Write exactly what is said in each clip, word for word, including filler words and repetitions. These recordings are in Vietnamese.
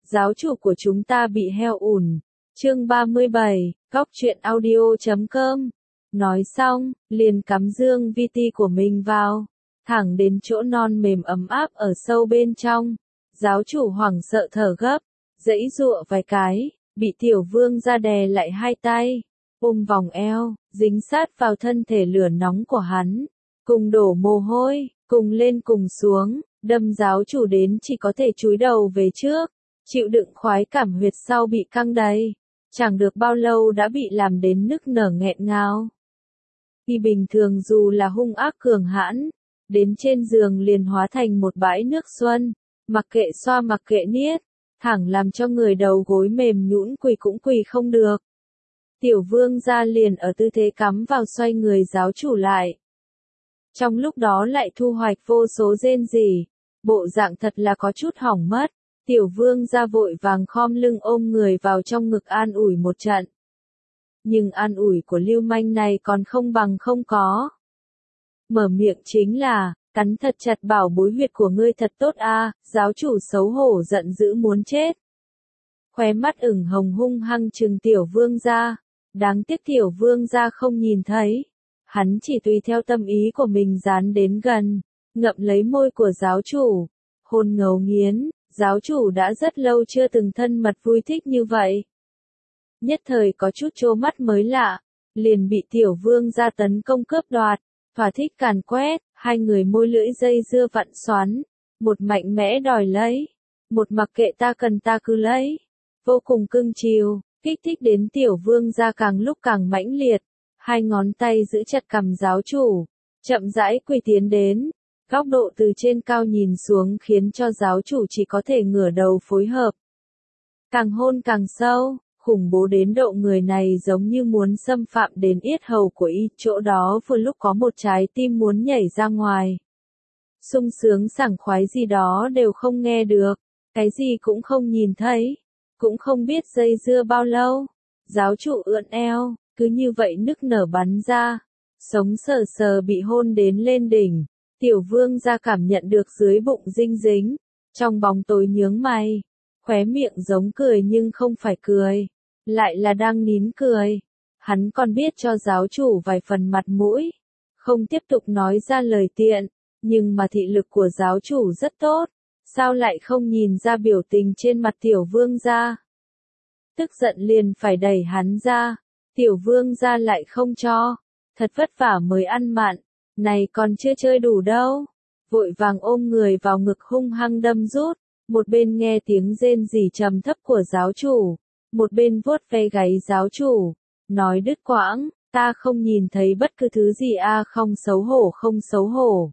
giáo chủ của chúng ta bị heo ủn. Chương ba mươi bảy, góc truyện audio chấm com. Nói xong, liền cắm dương vi ti của mình vào, thẳng đến chỗ non mềm ấm áp ở sâu bên trong. Giáo chủ hoảng sợ thở gấp, giãy giụa vài cái, bị tiểu vương ra đè lại hai tay, ôm vòng eo, dính sát vào thân thể lửa nóng của hắn, cùng đổ mồ hôi, cùng lên cùng xuống, đâm giáo chủ đến chỉ có thể chúi đầu về trước, chịu đựng khoái cảm huyệt sau bị căng đầy, chẳng được bao lâu đã bị làm đến nức nở nghẹn ngào. Khi bình thường dù là hung ác cường hãn, đến trên giường liền hóa thành một bãi nước xuân, mặc kệ xoa mặc kệ niết, thẳng làm cho người đầu gối mềm nhũn quỳ cũng quỳ không được. Tiểu vương gia liền ở tư thế cắm vào xoay người giáo chủ lại. Trong lúc đó lại thu hoạch vô số rên rỉ, bộ dạng thật là có chút hỏng mất. Tiểu vương gia vội vàng khom lưng ôm người vào trong ngực an ủi một trận. Nhưng an ủi của lưu manh này còn không bằng không có. Mở miệng chính là, cắn thật chặt bảo bối huyệt của ngươi thật tốt a, giáo chủ xấu hổ giận dữ muốn chết. Khóe mắt ửng hồng hung hăng trừng tiểu vương gia, đáng tiếc tiểu vương gia không nhìn thấy. Hắn chỉ tùy theo tâm ý của mình dán đến gần, ngậm lấy môi của giáo chủ, hôn ngấu nghiến, giáo chủ đã rất lâu chưa từng thân mật vui thích như vậy. Nhất thời có chút trố mắt mới lạ, liền bị tiểu vương gia tấn công cướp đoạt, thỏa thích càn quét, hai người môi lưỡi dây dưa vặn xoắn, một mạnh mẽ đòi lấy, một mặc kệ ta cần ta cứ lấy, vô cùng cưng chiều, kích thích đến tiểu vương gia càng lúc càng mãnh liệt, hai ngón tay giữ chặt cằm giáo chủ, chậm rãi quỳ tiến đến, góc độ từ trên cao nhìn xuống khiến cho giáo chủ chỉ có thể ngửa đầu phối hợp. Càng hôn càng sâu, khủng bố đến độ người này giống như muốn xâm phạm đến yết hầu của y, chỗ đó vừa lúc có một trái tim muốn nhảy ra ngoài. Sung sướng sảng khoái gì đó đều không nghe được, cái gì cũng không nhìn thấy, cũng không biết dây dưa bao lâu. Giáo chủ ưỡn eo, cứ như vậy nức nở bắn ra, sống sờ sờ bị hôn đến lên đỉnh. Tiểu vương gia cảm nhận được dưới bụng dinh dính, trong bóng tối nhướng mày, khóe miệng giống cười nhưng không phải cười, lại là đang nín cười. Hắn còn biết cho giáo chủ vài phần mặt mũi, không tiếp tục nói ra lời tiện, nhưng mà thị lực của giáo chủ rất tốt, sao lại không nhìn ra biểu tình trên mặt tiểu vương gia. Tức giận liền phải đẩy hắn ra, tiểu vương gia lại không cho, thật vất vả mới ăn mặn. Này còn chưa chơi đủ đâu, vội vàng ôm người vào ngực hung hăng đâm rút, một bên nghe tiếng rên rỉ trầm thấp của giáo chủ, một bên vuốt ve gáy giáo chủ, nói đứt quãng, ta không nhìn thấy bất cứ thứ gì a, không xấu hổ không xấu hổ.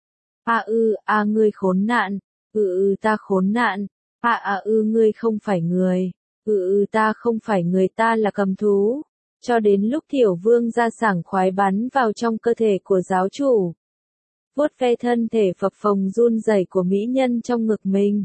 A ư, a ngươi khốn nạn, ừ ừ ta khốn nạn, a a ư ngươi không phải người, ừ ừ ta không phải người, ta là cầm thú. Cho đến lúc tiểu vương gia sảng khoái bắn vào trong cơ thể của giáo chủ, vuốt ve thân thể phập phồng run rẩy của mỹ nhân trong ngực mình.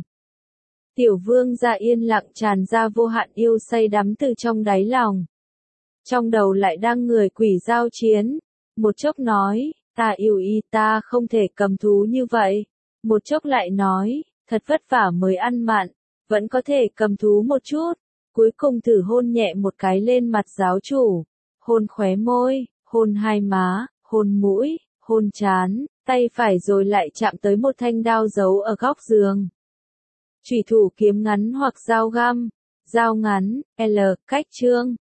Tiểu vương gia yên lặng tràn ra vô hạn yêu say đắm từ trong đáy lòng. Trong đầu lại đang người quỷ giao chiến, một chốc nói, ta yêu y, ta không thể cầm thú như vậy, một chốc lại nói, thật vất vả mới ăn mặn, vẫn có thể cầm thú một chút. Cuối cùng thử hôn nhẹ một cái lên mặt giáo chủ, hôn khóe môi, hôn hai má, hôn mũi, hôn trán, tay phải rồi lại chạm tới một thanh đao giấu ở góc giường. Chủy thủ kiếm ngắn hoặc dao găm, dao ngắn, L, cách chương.